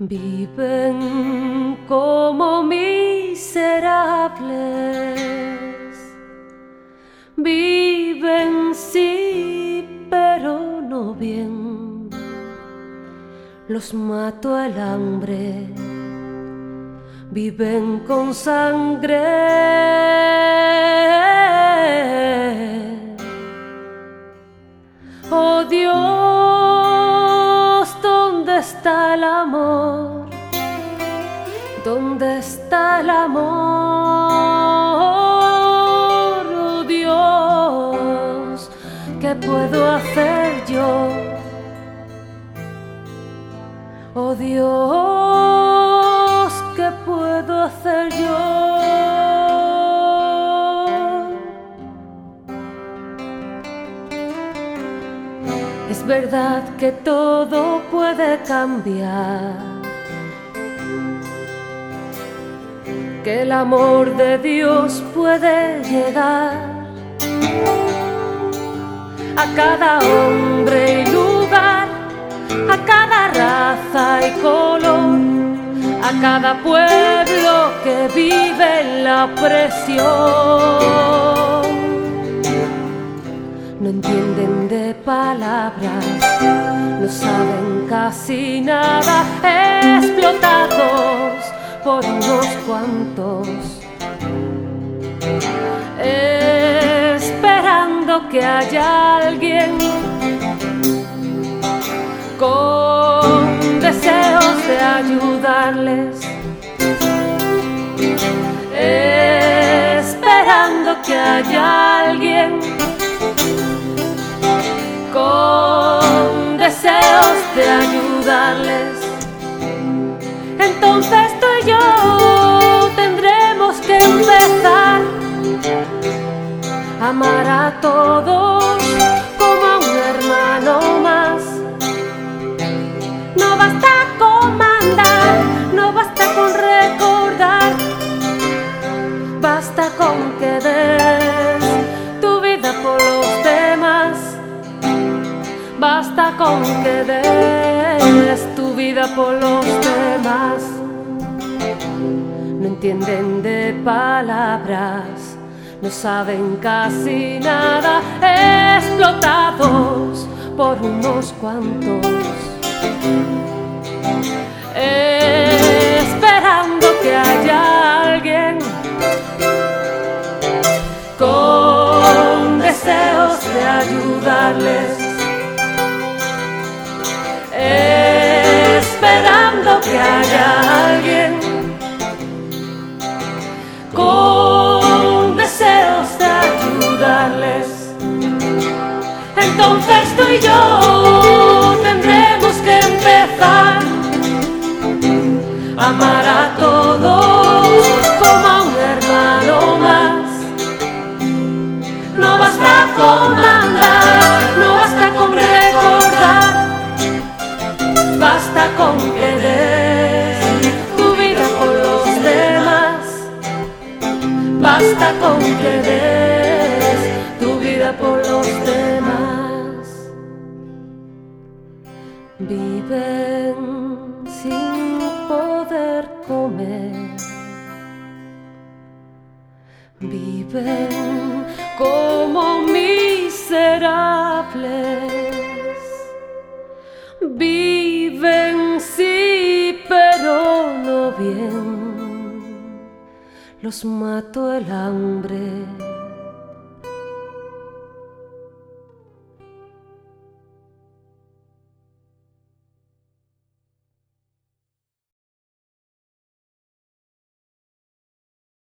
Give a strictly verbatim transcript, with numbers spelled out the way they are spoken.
Viven como miserables, viven sí, pero no bien. Los mató el hambre, viven con sangre. Oh Dios, ¿dónde está el amor? ¿Dónde está el amor? Oh Dios, ¿qué puedo hacer yo? Oh Dios, ¿qué puedo hacer yo? Es verdad que todo puede cambiar, que el amor de Dios puede llegar a cada hombre y lugar, a cada raza y color, a cada pueblo que vive en la opresión. No entienden de palabras, no saben casi nada, explotados por unos cuantos, esperando que haya alguien con deseos de ayudarles, esperando que haya alguien con deseos de ayudarles. Entonces tú y yo tendremos que empezar a amar a todos como a un hermano más. No basta con mandar, no basta con recordar, basta con que des tu vida por los demás. Basta con que des tu vida por los demás. No entienden de palabras, no saben casi nada, explotados por unos cuantos, esperando que haya alguien con deseos de ayudarles, esperando que haya alguien con deseos de ayudarles. Entonces tú y yo tendremos que empezar a amar a todos como a un hermano más. No basta con mandar, no basta con recordar, basta con que des tu vida por los demás. Basta con que des tu vida por los demás. Viven sin poder comer, viven como miserables, viven sí, pero no bien. Los mató el hambre,